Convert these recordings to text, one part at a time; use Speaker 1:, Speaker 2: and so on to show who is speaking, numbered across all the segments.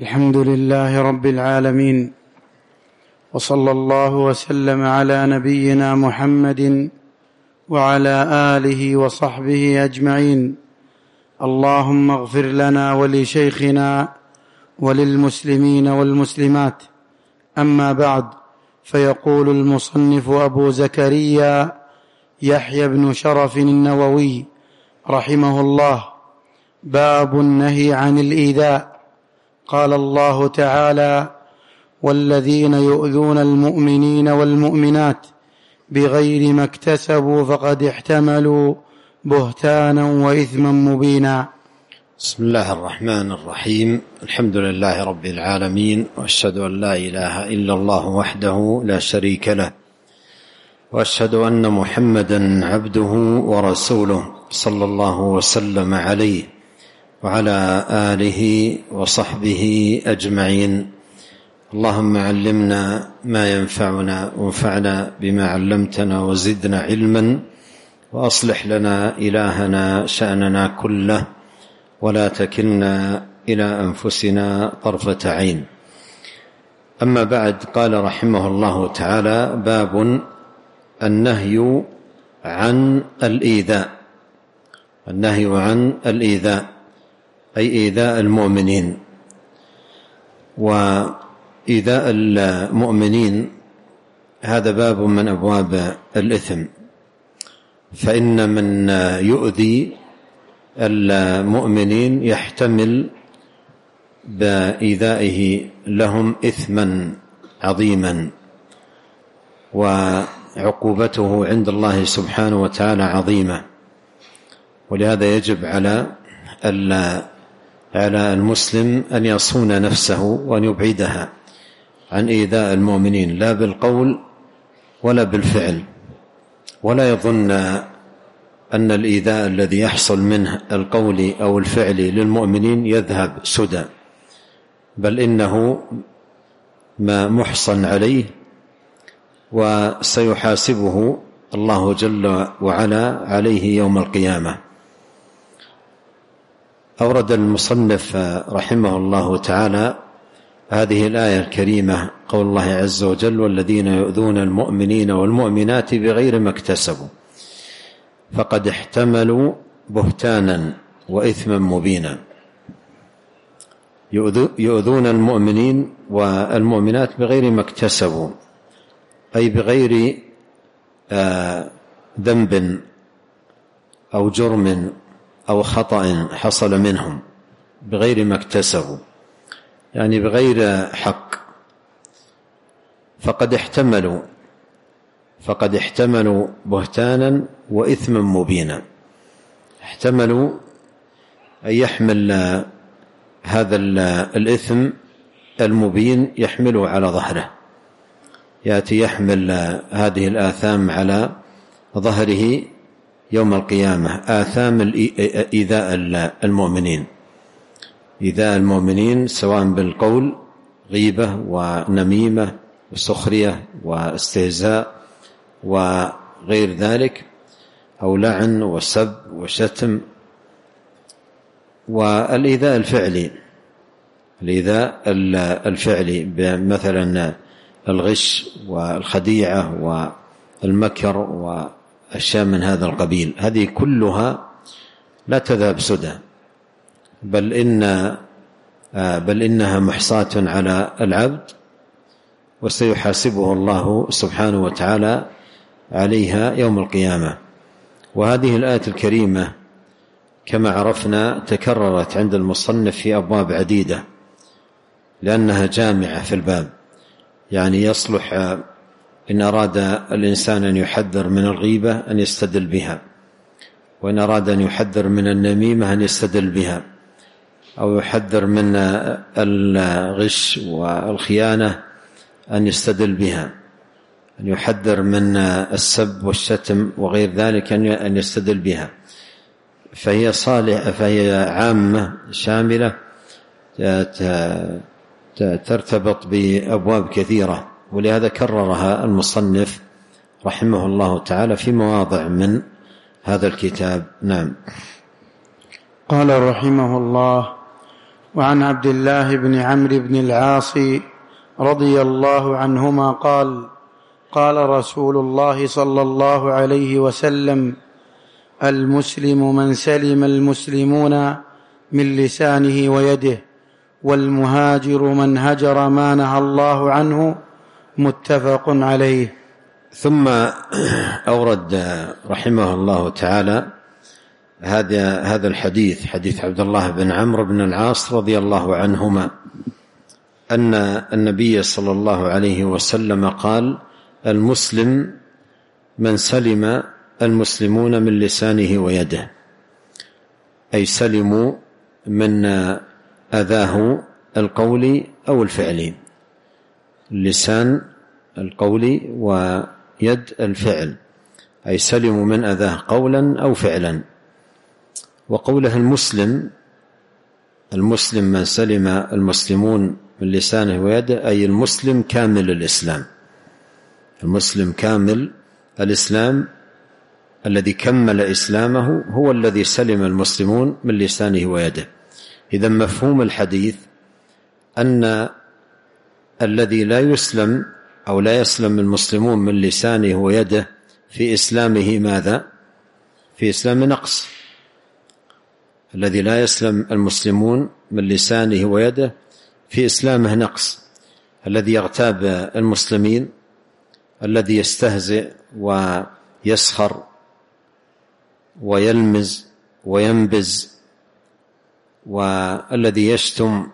Speaker 1: الحمد لله رب العالمين، وصلى الله وسلم على نبينا محمد وعلى آله وصحبه أجمعين. اللهم اغفر لنا ولشيخنا وللمسلمين والمسلمات. أما بعد، فيقول المصنف أبو زكريا يحيى بن شرف النووي رحمه الله: باب النهي عن الإيذاء. قال الله تعالى: والذين يؤذون المؤمنين والمؤمنات بغير ما اكتسبوا فقد احتملوا بهتانا وإثما مبينا.
Speaker 2: بسم الله الرحمن الرحيم. الحمد لله رب العالمين، وأشهد أن لا إله إلا الله وحده لا شريك له، وأشهد أن محمدا عبده ورسوله صلى الله وسلم عليه وعلى آله وصحبه أجمعين. اللهم علمنا ما ينفعنا وانفعنا بما علمتنا وزدنا علما، وأصلح لنا إلهنا شأننا كله، ولا تكلنا إلى أنفسنا طرفة عين. أما بعد، قال رحمه الله تعالى: باب النهي عن الإيذاء. النهي عن الإيذاء أي إيذاء المؤمنين. وإيذاء المؤمنين هذا باب من أبواب الإثم، فإن من يؤذي المؤمنين يحتمل بإيذائه لهم إثما عظيما، وعقوبته عند الله سبحانه وتعالى عظيمة. ولهذا يجب على المسلم أن يصون نفسه وأن يبعدها عن إيذاء المؤمنين، لا بالقول ولا بالفعل. ولا يظن أن الإيذاء الذي يحصل منه القول أو الفعل للمؤمنين يذهب سدى، بل إنه ما محصن عليه، وسيحاسبه الله جل وعلا عليه يوم القيامة. أورد المصنف رحمه الله تعالى هذه الآية الكريمة، قول الله عز وجل: والذين يؤذون المؤمنين والمؤمنات بغير ما اكتسبوا فقد احتملوا بهتانا وإثما مبينا. يؤذون المؤمنين والمؤمنات بغير ما اكتسبوا، أي بغير ذنب أو جرم أو خطأ حصل منهم، بغير ما اكتسبوا يعني بغير حق. فقد احتملوا بهتانا وإثما مبينا. احتملوا أن يحمل هذا الإثم المبين، يحمله على ظهره، يأتي يحمل هذه الآثام على ظهره يوم القيامة، آثام إيذاء المؤمنين، إيذاء المؤمنين سواء بالقول، غيبة ونميمة وسخرية واستهزاء وغير ذلك، أو لعن وسب وشتم. والإيذاء الفعلي، الإيذاء الفعلي مثلا الغش والخديعة والمكر وأشياء من هذا القبيل، هذه كلها لا تذهب سدى، بل إنها محصاة على العبد، وسيحاسبه الله سبحانه وتعالى عليها يوم القيامة. وهذه الآية الكريمة كما عرفنا تكررت عند المصنف في أبواب عديدة، لأنها جامعة في الباب، يعني يصلح إن أراد الإنسان أن يحذر من الغيبة أن يستدل بها، وإن أراد أن يحذر من النميمة أن يستدل بها، أو يحذر من الغش والخيانة أن يستدل بها، أن يحذر من السب والشتم وغير ذلك أن يستدل بها. فهي عامة شاملة ترتبط بأبواب كثيرة، ولهذا كررها المصنف رحمه الله تعالى في مواضع من هذا الكتاب. نعم.
Speaker 1: قال رحمه الله: وعن عبد الله بن عمرو بن العاص رضي الله عنهما قال قال رسول الله صلى الله عليه وسلم: المسلم من سلم المسلمون من لسانه ويده، والمهاجر من هجر ما نهى الله عنه. متفق عليه.
Speaker 2: ثم أورد رحمه الله تعالى هذا الحديث، حديث عبد الله بن عمرو بن العاص رضي الله عنهما، أن النبي صلى الله عليه وسلم قال: المسلم من سلم المسلمون من لسانه ويده، أي سلموا من أذاه القولي أو الفعلي، اللسان القولي ويد الفعل، أي سلموا من أذاه قولا أو فعلا. وقوله المسلم من سلم المسلمون من لسانه ويده، أي المسلم كامل الإسلام، المسلم كامل الإسلام الذي كمل إسلامه هو الذي سلم المسلمون من لسانه ويده. إذا مفهوم الحديث أن الذي لا يسلم أو لا يسلم المسلمون من لسانه ويده في إسلامه ماذا؟ في إسلام نقص. الذي لا يسلم المسلمون من لسانه ويده في إسلامه نقص. الذي يغتاب المسلمين، الذي يستهزئ ويسخر ويلمز وينبز، والذي يشتم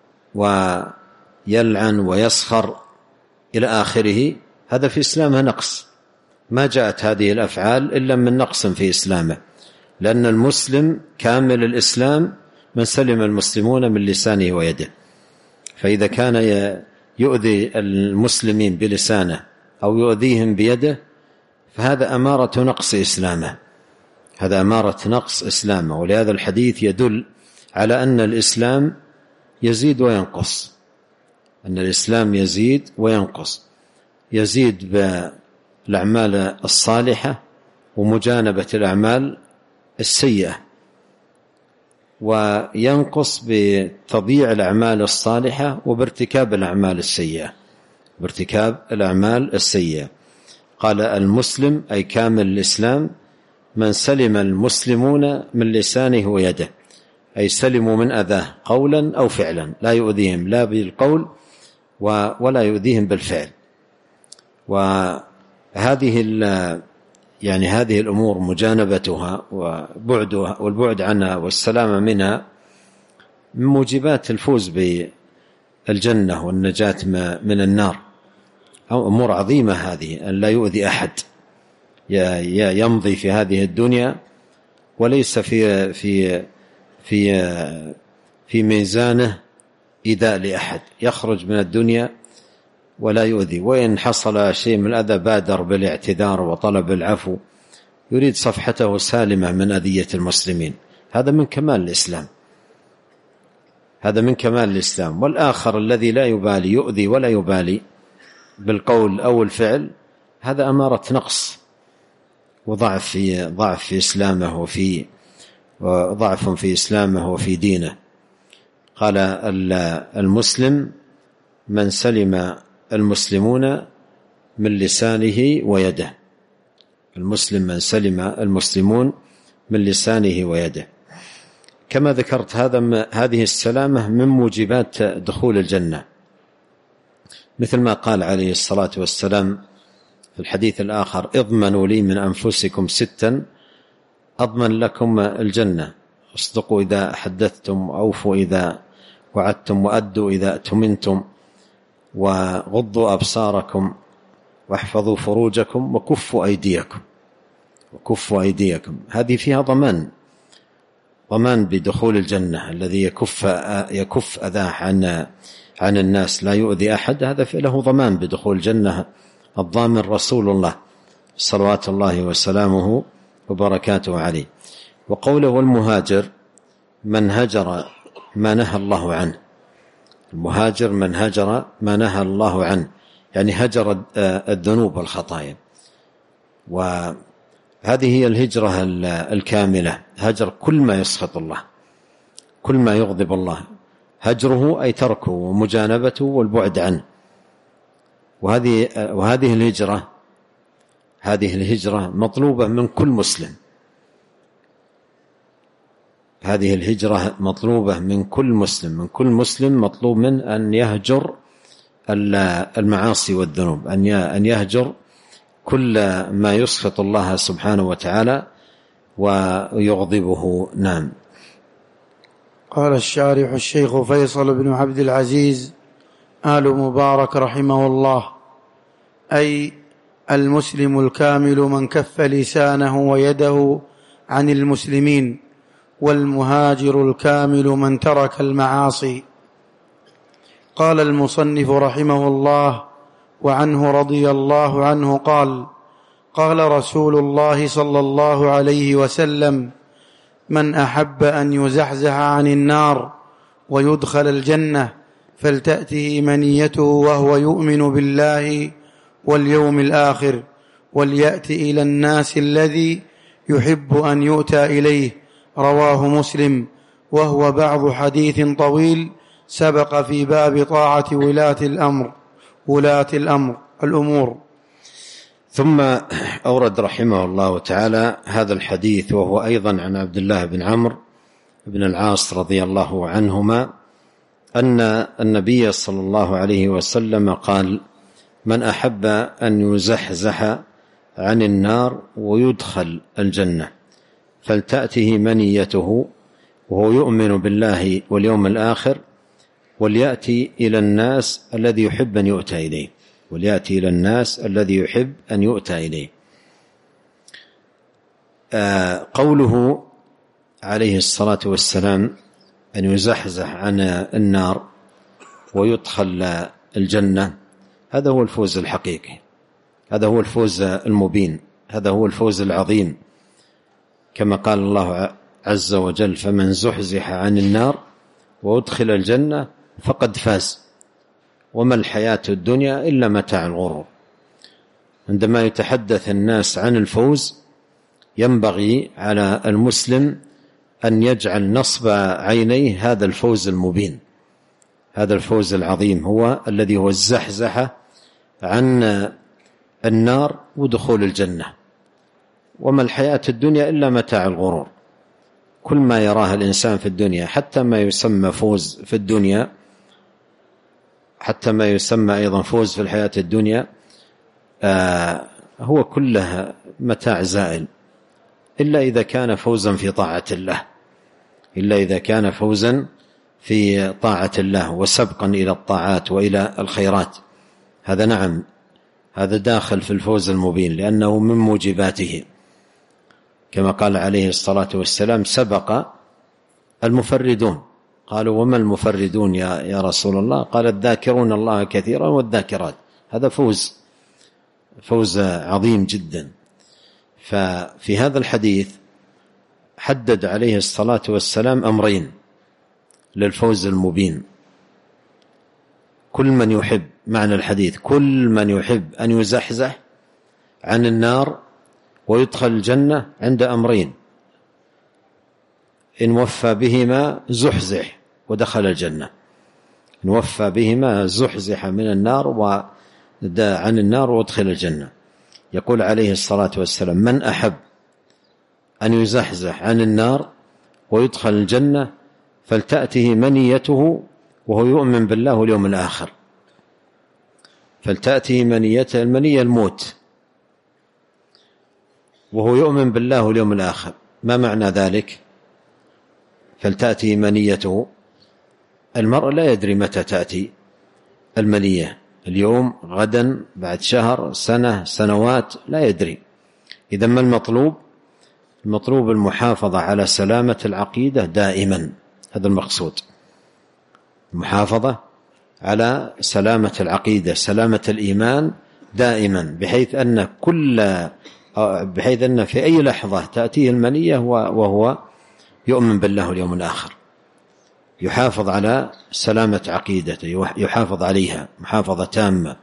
Speaker 2: ويلعن ويسخر إلى آخره، هذا في إسلامه نقص. ما جاءت هذه الأفعال إلا من نقص في إسلامه، لأن المسلم كامل الإسلام من سلم المسلمون من لسانه ويده. فإذا كان يؤذي المسلمين بلسانه أو يؤذيهم بيده، فهذا أمارة نقص إسلامه، هذا أمارة نقص إسلامه. ولهذا الحديث يدل على أن الإسلام يزيد وينقص، أن الإسلام يزيد وينقص، يزيد بالأعمال الصالحة ومجانبة الأعمال السيئة، وينقص بتضييع الأعمال الصالحة وبارتكاب الأعمال السيئة، بارتكاب الأعمال السيئة. قال: المسلم أي كامل الإسلام من سلم المسلمون من لسانه ويده، أي سلموا من أذاه قولا أو فعلا، لا يؤذيهم لا بالقول ولا يؤذيهم بالفعل. وهذه هذه الأمور مجانبتها وبعدها والبعد عنها والسلامة منها من موجبات الفوز بالجنة والنجاة من النار. أمور عظيمة هذه، أن لا يؤذي أحد، يمضي في هذه الدنيا وليس في ميزانه إيذاء لأحد، يخرج من الدنيا ولا يؤذي، وإن حصل شيء من الأذى بادر بالاعتذار وطلب العفو، يريد صفحته سالمة من أذية المسلمين. هذا من كمال الإسلام، هذا من كمال الإسلام. والآخر الذي لا يبالي، يؤذي ولا يبالي بالقول أو الفعل، هذا أمارة نقص وضعف في إسلامه وضعف في إسلامه وفي دينه. قال: المسلم من سلم المسلمون من لسانه ويده، المسلم من سلم المسلمون من لسانه ويده. كما ذكرت هذه السلامة من موجبات دخول الجنة، مثل ما قال عليه الصلاة والسلام في الحديث الآخر: اضمنوا لي من أنفسكم 6 أضمن لكم الجنة: اصدقوا إذا حدثتم، وأوفوا إذا وعدتم، وأدوا إذا أتمنتم، وغضوا أبصاركم، واحفظوا فروجكم، وكفوا أيديكم. هذه فيها ضمان بدخول الجنة. الذي يكف أذاه عن الناس، لا يؤذي أحد، هذا له ضمان بدخول الجنة، الضامن رسول الله صلوات الله وسلامه وبركاته عليه. وقوله: والمهاجر من هجر ما نهى الله عنه، المهاجر من هجر ما نهى الله عنه، يعني هجر الذنوب والخطايا. وهذه هي الهجرة الكاملة، هجر كل ما يسخط الله، كل ما يغضب الله، هجره أي تركه ومجانبته والبعد عنه. وهذه الهجرة مطلوبة من كل مسلم. هذه الهجرة مطلوبة من كل مسلم مطلوب من أن يهجر المعاصي والذنوب، أن يهجر كل ما يسخط الله سبحانه وتعالى ويغضبه. نعم.
Speaker 1: قال الشارح الشيخ فيصل بن عبد العزيز آل مبارك رحمه الله: أي المسلم الكامل من كف لسانه ويده عن المسلمين، والمهاجر الكامل من ترك المعاصي. قال المصنف رحمه الله: وعنه رضي الله عنه قال: قال رسول الله صلى الله عليه وسلم: من أحب أن يزحزح عن النار ويدخل الجنة فلتأته منيته وهو يؤمن بالله واليوم الآخر، وليأت إلى الناس الذي يحب أن يؤتى إليه. رواه مسلم. وهو بعض حديث طويل سبق في باب طاعة ولاة الأمور.
Speaker 2: ثم أورد رحمه الله تعالى هذا الحديث، وهو أيضا عن عبد الله بن عمرو بن العاص رضي الله عنهما أن النبي صلى الله عليه وسلم قال: من أحب أن يزحزح عن النار ويدخل الجنة فلتأته منيته وهو يؤمن بالله واليوم الآخر، وليأتي إلى الناس الذي يحب أن يؤتى إليه. قوله عليه الصلاة والسلام أن يزحزح عن النار ويدخل الجنة، هذا هو الفوز الحقيقي، هذا هو الفوز المبين، هذا هو الفوز العظيم، كما قال الله عز وجل: فمن زحزح عن النار وأدخل الجنة فقد فاز وما الحياة الدنيا إلا متاع الغرور. عندما يتحدث الناس عن الفوز ينبغي على المسلم أن يجعل نصب عينيه هذا الفوز المبين، هذا الفوز العظيم، هو الذي هو الزحزحة عن النار ودخول الجنة. وما الحياة الدنيا إلا متاع الغرور. كل ما يراه الإنسان في الدنيا، حتى ما يسمى فوز في الدنيا، حتى ما يسمى أيضا فوز في الحياة الدنيا، هو كله متاع زائل، إلا إذا كان فوزا في طاعة الله، إلا إذا كان فوزا في طاعة الله وسبقا إلى الطاعات وإلى الخيرات، هذا نعم، هذا داخل في الفوز المبين، لأنه من موجباته، كما قال عليه الصلاة والسلام: سبق المفردون. قالوا: وما المفردون يا رسول الله؟ قال: الذاكرون الله كثيرا والذاكرات. هذا فوز عظيم جدا. ففي هذا الحديث حدد عليه الصلاة والسلام أمرين للفوز المبين. كل من يحب، معنى الحديث كل من يحب أن يزحزح عن النار ويدخل الجنة عند أمرين: إن وفى بهما زحزح ودخل الجنة، إن وفى بهما زحزح من النار عن النار وادخل الجنة. يقول عليه الصلاة والسلام: من أحب أن يزحزح عن النار ويدخل الجنة فلتأته منيته وهو يؤمن بالله واليوم الآخر. فلتأته منيته، المنية الموت، وهو يؤمن بالله واليوم الآخر. ما معنى ذلك؟ فلتأته منيته، المرء لا يدري متى تأتي المنية، اليوم، غدا، بعد شهر، سنة، سنوات، لا يدري. إذا ما المطلوب؟ المطلوب المحافظة على سلامة العقيدة دائما، هذا المقصود، المحافظة على سلامة العقيدة، سلامة الإيمان دائما، بحيث أن في أي لحظة تأتيه المنية وهو يؤمن بالله واليوم الآخر، يحافظ على سلامة عقيدته، يحافظ عليها محافظة تامة.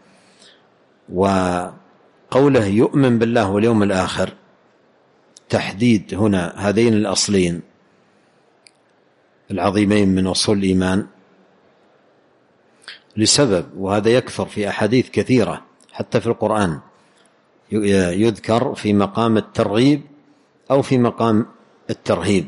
Speaker 2: وقوله يؤمن بالله واليوم الآخر، تحديد هنا هذين الأصلين العظيمين من أصول الإيمان، لسبب، وهذا يكثر في أحاديث كثيرة حتى في القرآن، يذكر في مقام الترغيب أو في مقام الترهيب،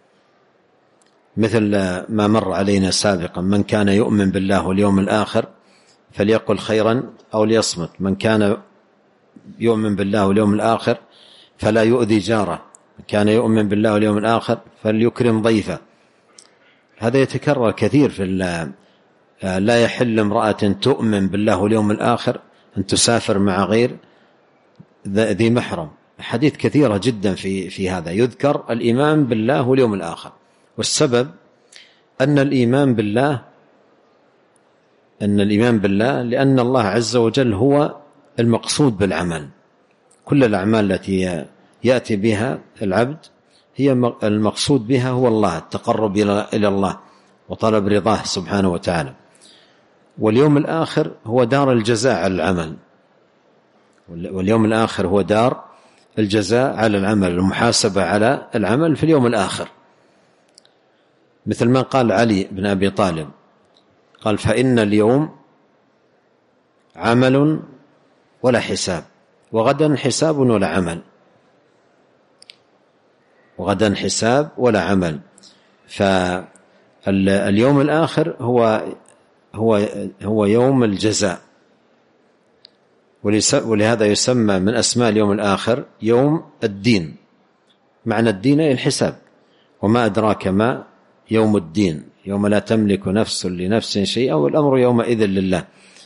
Speaker 2: مثل ما مر علينا سابقا: من كان يؤمن بالله واليوم الآخر فليقل خيرا أو ليصمت، من كان يؤمن بالله واليوم الآخر فلا يؤذي جاره، من كان يؤمن بالله واليوم الآخر فليكرم ضيفه. هذا يتكرر كثير في لا يحل امرأة تؤمن بالله واليوم الآخر أن تسافر مع غير ذي محرم. حديث كثيرة جدا في هذا يذكر الإيمان بالله واليوم الآخر. والسبب أن الإيمان بالله لأن الله عز وجل هو المقصود بالعمل. كل الأعمال التي يأتي بها العبد هي المقصود بها هو الله، التقرب إلى الله وطلب رضاه سبحانه وتعالى. واليوم الآخر هو دار الجزاء على العمل، واليوم الآخر هو دار الجزاء على العمل، المحاسبة على العمل في اليوم الآخر. مثل ما قال علي بن أبي طالب، قال: فإن اليوم عمل ولا حساب، وغدا حساب ولا عمل، وغدا حساب ولا عمل. فاليوم الآخر هو يوم الجزاء، ولهذا يسمى من أسماء اليوم الآخر يوم الدين. معنى الدين أي الحساب، وما أدراك ما يوم الدين، يوم لا تملك نفس لنفس شيئا والأمر يومئذ لله.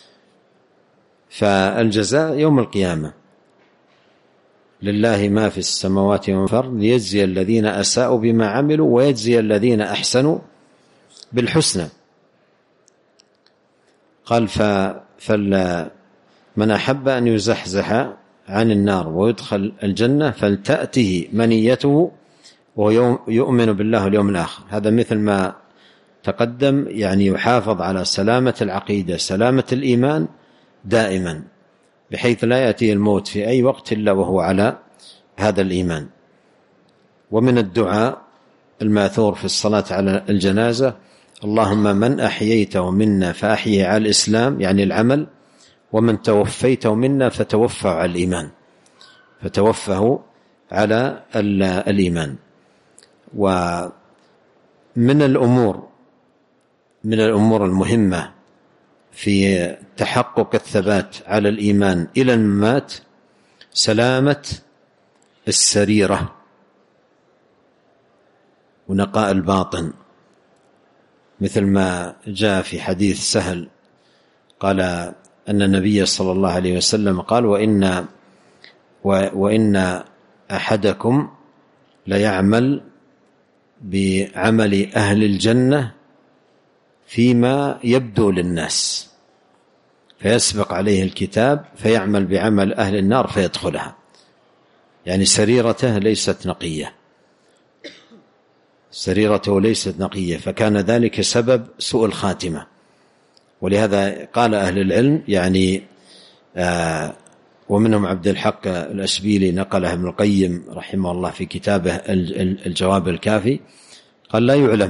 Speaker 2: فالجزاء يوم القيامة، لله ما في السماوات وما في الأرض ليجزي الذين أساءوا بما عملوا ويجزي الذين أحسنوا بالحسنى. قال: من أحب أن يزحزح عن النار ويدخل الجنة فلتأته منيته وهو يؤمن بالله واليوم الآخر. هذا مثل ما تقدم، يعني يحافظ على سلامة العقيدة، سلامة الإيمان دائما، بحيث لا يأتي الموت في أي وقت إلا وهو على هذا الإيمان. ومن الدعاء الماثور في الصلاة على الجنازة: اللهم من أحييته منا فأحيه على الإسلام، يعني العمل، ومن توفيته منا فتوفه على الإيمان، فتوفه على الإيمان. ومن الأمور المهمة في تحقق الثبات على الإيمان إلى الممات سلامة السريرة ونقاء الباطن، مثل ما جاء في حديث سهل قال أن النبي صلى الله عليه وسلم قال: وإن أحدكم ليعمل بعمل أهل الجنة فيما يبدو للناس فيسبق عليه الكتاب فيعمل بعمل أهل النار فيدخلها. يعني سريرته ليست نقية، فكان ذلك سبب سوء الخاتمة. ولهذا قال أهل العلم، يعني ومنهم عبد الحق الأشبيلي نقله ابن القيم رحمه الله في كتابه الجواب الكافي، قال: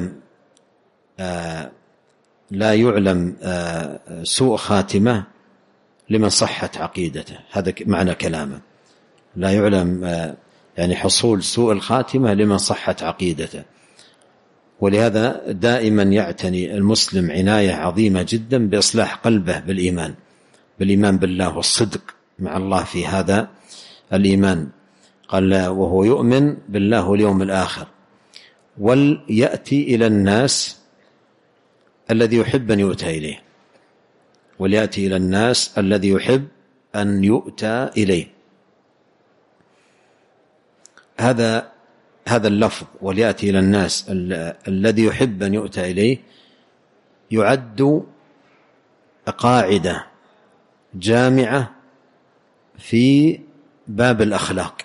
Speaker 2: لا يعلم سوء خاتمة لمن صحت عقيدته. هذا معنى كلامه، لا يعلم يعني حصول سوء الخاتمة لمن صحت عقيدته. ولهذا دائما يعتني المسلم عناية عظيمة جدا بإصلاح قلبه بالإيمان بالله والصدق مع الله في هذا الإيمان. قال: وهو يؤمن بالله واليوم الآخر، وليأتي إلى الناس الذي يحب أن يؤتى إليه، وليأتي إلى الناس الذي يحب أن يؤتى إليه. هذا اللفظ وليأتي إلى الناس الذي يحب أن يؤتى إليه يعد قاعدة جامعة في باب الأخلاق.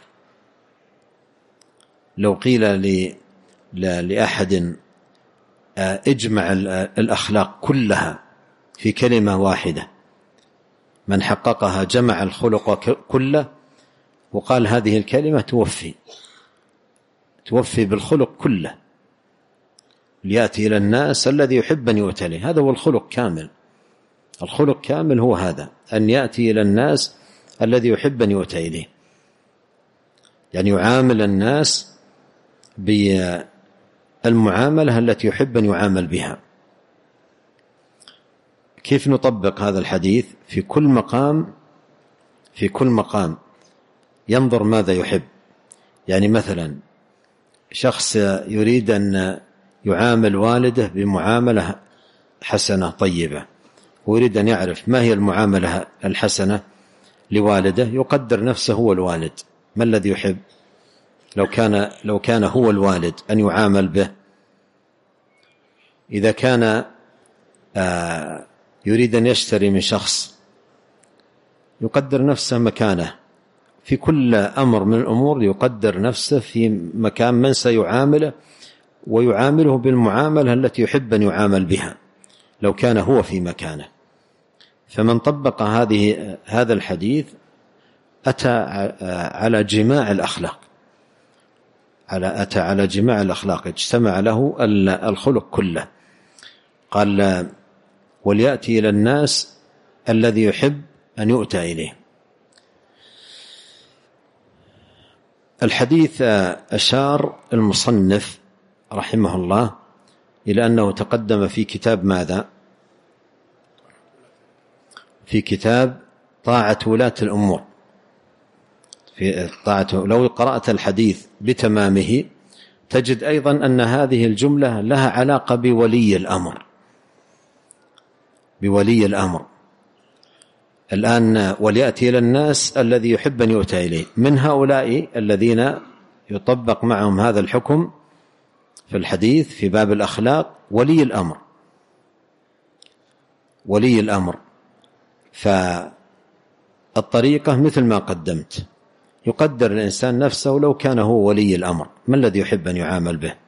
Speaker 2: لو قيل لأحد اجمع الأخلاق كلها في كلمة واحدة، من حققها جمع الخلق كله، وقال هذه الكلمة توفي بالخلق كله. ليأتي إلى الناس الذي يحب أن يؤتى إليه، هذا هو الخلق كامل. الخلق كامل هو هذا، أن يأتي إلى الناس الذي يحب أن يؤتى إليه، يعني يعامل الناس بالمعاملة التي يحب أن يعامل بها. كيف نطبق هذا الحديث؟ في كل مقام ينظر ماذا يحب. يعني مثلا شخص يريد أن يعامل والده بمعاملة حسنة طيبة، ويريد أن يعرف ما هي المعاملة الحسنة لوالده، يقدر نفسه هو الوالد، ما الذي يحب لو كان هو الوالد أن يعامل به. إذا كان يريد أن يشتري من شخص، يقدر نفسه مكانه في كل أمر من الأمور، يقدر نفسه في مكان من سيعامله، ويعامله بالمعاملة التي يحب أن يعامل بها لو كان هو في مكانه. فمن طبق هذا الحديث أتى على جماع الأخلاق، اجتمع له الخلق كله. قال وليأتي إلى الناس الذي يحب أن يؤتى إليه. الحديث أشار المصنف رحمه الله إلى أنه تقدم في كتاب ماذا؟ في كتاب طاعة ولاة الأمور. في طاعته، لو قرأت الحديث بتمامه تجد أيضا أن هذه الجملة لها علاقة بولي الأمر. الآن وليأتي إلى الناس الذي يحب أن يؤتى إليه، من هؤلاء الذين يطبق معهم هذا الحكم في الحديث في باب الأخلاق ولي الأمر. فالطريقة مثل ما قدمت، يقدر الإنسان نفسه لو كان هو ولي الأمر، ما الذي يحب أن يعامل به؟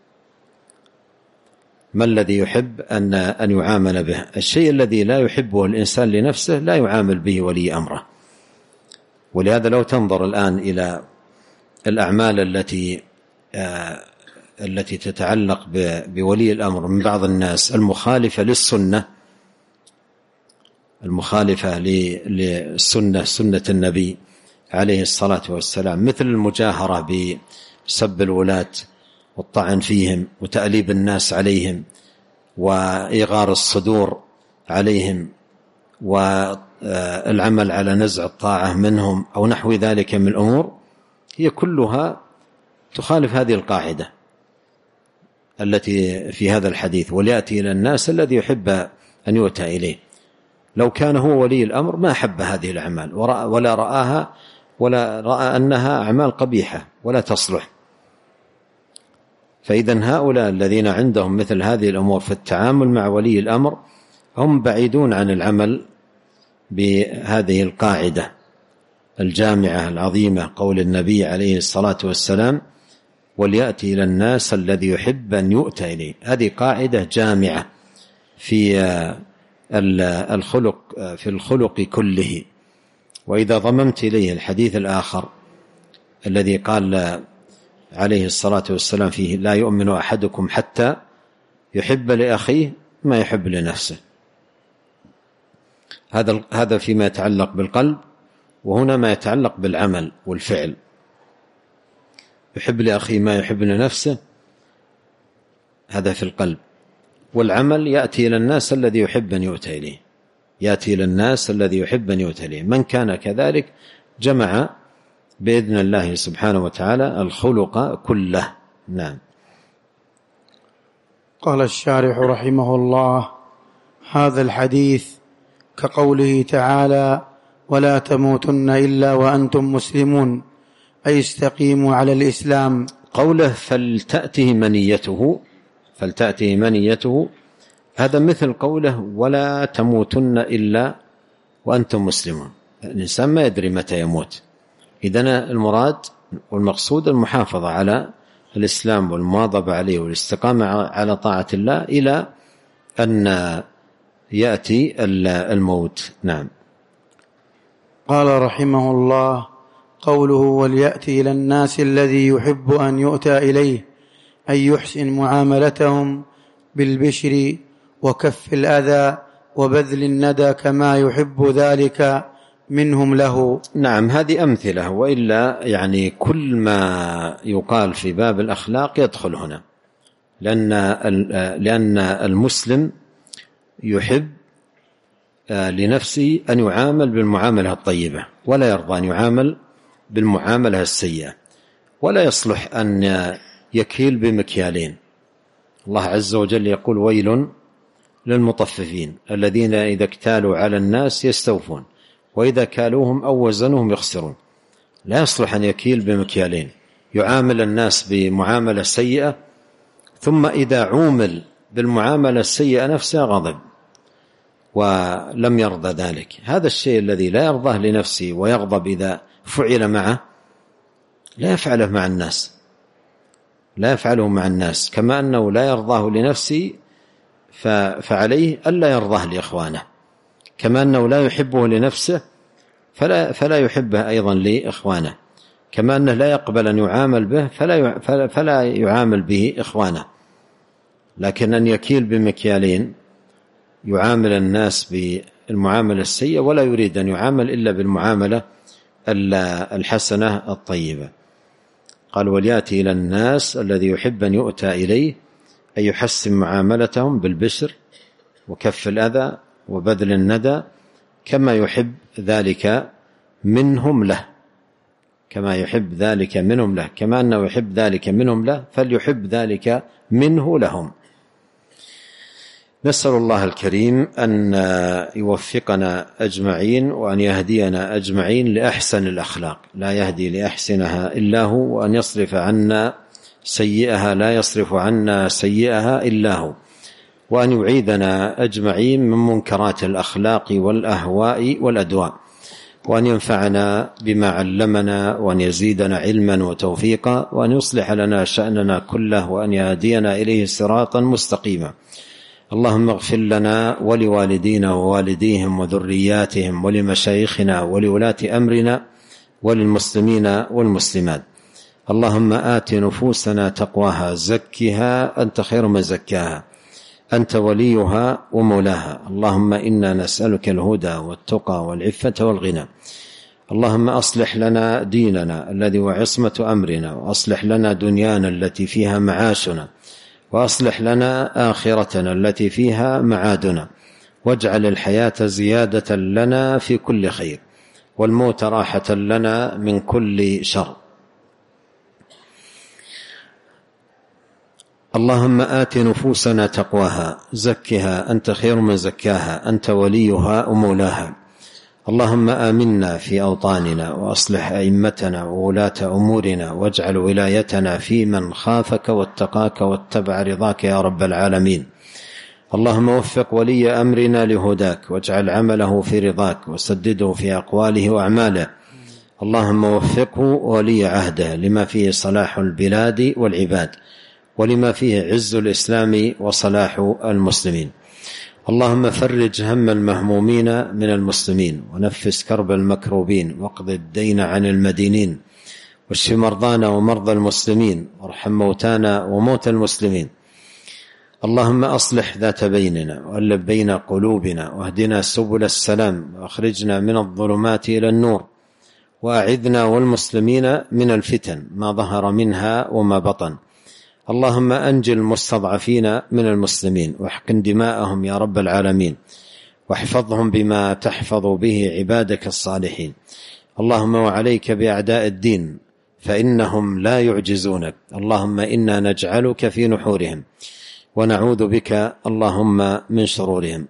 Speaker 2: ما الذي يحب أن يعامل به؟ الشيء الذي لا يحبه الإنسان لنفسه لا يعامل به ولي أمره. ولهذا لو تنظر الآن إلى الأعمال التي تتعلق بولي الأمر من بعض الناس المخالفة للسنة، المخالفة للسنة، سنة النبي عليه الصلاة والسلام، مثل المجاهرة بسب الولاة والطعن فيهم وتأليب الناس عليهم وإغار الصدور عليهم والعمل على نزع الطاعة منهم أو نحو ذلك من الأمور، هي كلها تخالف هذه القاعدة التي في هذا الحديث، وليأتي إلى الناس الذي يحب أن يؤتى إليه. لو كان هو ولي الأمر ما حب هذه الأعمال ولا رآها، ولا رأى أنها أعمال قبيحة ولا تصلح. فإذن هؤلاء الذين عندهم مثل هذه الأمور في التعامل مع ولي الأمر هم بعيدون عن العمل بهذه القاعدة الجامعة العظيمة، قول النبي عليه الصلاة والسلام وليأتي إلى الناس الذي يحب أن يؤتى إليه. هذه قاعدة جامعة في الخلق كله. وإذا ضممت إليه الحديث الآخر الذي قال عليه الصلاة والسلام فيه لا يؤمن أحدكم حتى يحب لأخيه ما يحب لنفسه، هذا فيما يتعلق بالقلب، وهنا ما يتعلق بالعمل والفعل. يحب لأخيه ما يحب لنفسه، هذا في القلب. والعمل يأتي إلى الناس الذي يحب أن يؤتى إليه، يأتي إلى الناس الذي يحب أن يؤتى إليه. من كان كذلك جمع بإذن الله سبحانه وتعالى الخلق كله. نعم.
Speaker 1: قال الشارح رحمه الله: هذا الحديث كقوله تعالى: ولا تموتن إلا وأنتم مسلمون، أي استقيموا على الإسلام.
Speaker 2: قوله فلتأته منيته، هذا مثل قوله ولا تموتن إلا وأنتم مسلمون. الإنسان ما يدري متى يموت، إذن المراد والمقصود المحافظة على الإسلام والمواظبة عليه والاستقامة على طاعة الله إلى أن يأتي الموت. نعم.
Speaker 1: قال رحمه الله: قوله وليأتي إلى الناس الذي يحب أن يؤتى إليه، أي يحسن معاملتهم بالبشر وكف الأذى وبذل الندى كما يحب ذلك منهم له.
Speaker 2: نعم، هذه أمثلة، وإلا يعني كل ما يقال في باب الأخلاق يدخل هنا، لأن المسلم يحب لنفسه أن يعامل بالمعاملة الطيبة، ولا يرضى أن يعامل بالمعاملة السيئة، ولا يصلح أن يكيل بمكيالين. الله عز وجل يقول: ويل للمطففين الذين إذا اكتالوا على الناس يستوفون وإذا كالوهم أو وزنوهم يخسرون. لا يصلح أن يكيل بمكيالين، يعامل الناس بمعاملة سيئة، ثم إذا عومل بالمعاملة السيئة نفسها غضب ولم يرضى ذلك. هذا الشيء الذي لا يرضاه لنفسه ويغضب إذا فعل معه لا يفعله مع الناس، لا يفعله مع الناس، كما أنه لا يرضاه لنفسه فعليه ألا يرضاه لإخوانه، كما أنه لا يحبه لنفسه فلا يحبه أيضا لإخوانه، كما أنه لا يقبل أن يعامل به فلا يعامل به إخوانه. لكن أن يكيل بمكيالين، يعامل الناس بالمعاملة السيئة ولا يريد أن يعامل إلا بالمعاملة الحسنة الطيبة. قال: وليأتي إلى الناس الذي يحب أن يؤتى إليه، أن يحسن معاملتهم بالبشر وكف الأذى وبذل الندى كما يحب ذلك منهم له، كما يحب ذلك منهم له، كما أنه يحب ذلك منهم له فليحب ذلك منه لهم. نسأل الله الكريم أن يوفقنا أجمعين وأن يهدينا أجمعين لأحسن الأخلاق، لا يهدي لأحسنها إلا هو، وأن يصرف عنا سيئها لا يصرف عنا سيئها إلا هو، وأن يعيذنا أجمعين من منكرات الأخلاق والأهواء والأدواء، وأن ينفعنا بما علمنا، وأن يزيدنا علما وتوفيقا، وأن يصلح لنا شأننا كله، وأن يهدينا إليه صراطا مستقيما. اللهم اغفر لنا ولوالدينا ووالديهم وذرياتهم ولمشايخنا ولولاة أمرنا وللمسلمين والمسلمات. اللهم آت نفوسنا تقواها، زكها أنت خير من زكاها، أنت وليها ومولاها. اللهم إنا نسألك الهدى والتقى والعفة والغنى. اللهم أصلح لنا ديننا الذي هو عصمة أمرنا، وأصلح لنا دنيانا التي فيها معاشنا، وأصلح لنا آخرتنا التي فيها معادنا، واجعل الحياة زيادة لنا في كل خير، والموت راحة لنا من كل شر. اللهم آت نفوسنا تقواها، زكها أنت خير من زكاها، أنت وليها ومولاها. اللهم آمنا في أوطاننا، وأصلح أئمتنا وولاة أمورنا، واجعل ولايتنا في من خافك واتقاك واتبع رضاك يا رب العالمين. اللهم وفق ولي أمرنا لهداك، واجعل عمله في رضاك، وسدده في أقواله وأعماله. اللهم وفقه ولي عهده لما فيه صلاح البلاد والعباد، ولما فيه عز الإسلام وصلاح المسلمين. اللهم فرج هم المهمومين من المسلمين، ونفس كرب المكروبين، واقض الدين عن المدينين، واشف مرضانا ومرضى المسلمين، وارحم موتانا وموتى المسلمين. اللهم أصلح ذات بيننا، وألف بين قلوبنا، واهدنا سبل السلام، وأخرجنا من الظلمات إلى النور، وأعذنا والمسلمين من الفتن ما ظهر منها وما بطن. اللهم أنجل المستضعفين من المسلمين، واحقن دماءهم يا رب العالمين، واحفظهم بما تحفظ به عبادك الصالحين. اللهم وعليك بأعداء الدين فإنهم لا يعجزونك. اللهم إنا نجعلك في نحورهم، ونعوذ بك اللهم من شرورهم.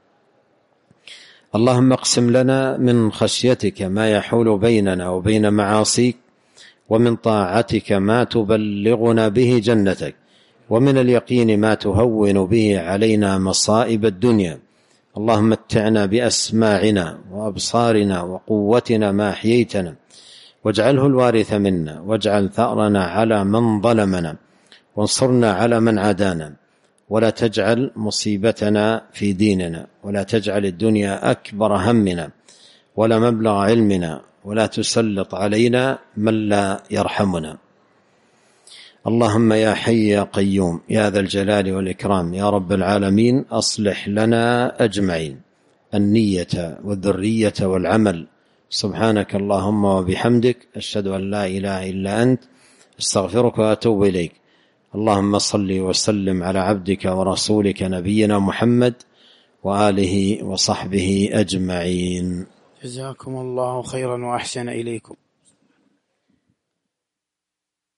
Speaker 2: اللهم اقسم لنا من خشيتك ما يحول بيننا وبين معاصيك، ومن طاعتك ما تبلغنا به جنتك، ومن اليقين ما تهون به علينا مصائب الدنيا. اللهم متعنا بأسماعنا وأبصارنا وقوتنا ما أحييتنا، واجعله الوارث منا، واجعل ثأرنا على من ظلمنا، وانصرنا على من عادانا، ولا تجعل مصيبتنا في ديننا، ولا تجعل الدنيا أكبر همنا ولا مبلغ علمنا، ولا تسلط علينا من لا يرحمنا. اللهم يا حي يا قيوم يا ذا الجلال والإكرام يا رب العالمين أصلح لنا أجمعين النية والذرية والعمل. سبحانك اللهم وبحمدك أشهد أن لا إله إلا أنت استغفرك وأتوب إليك. اللهم صل وسلم على عبدك ورسولك نبينا محمد وآله وصحبه أجمعين.
Speaker 1: جزاكم الله خيرا وأحسن إليكم.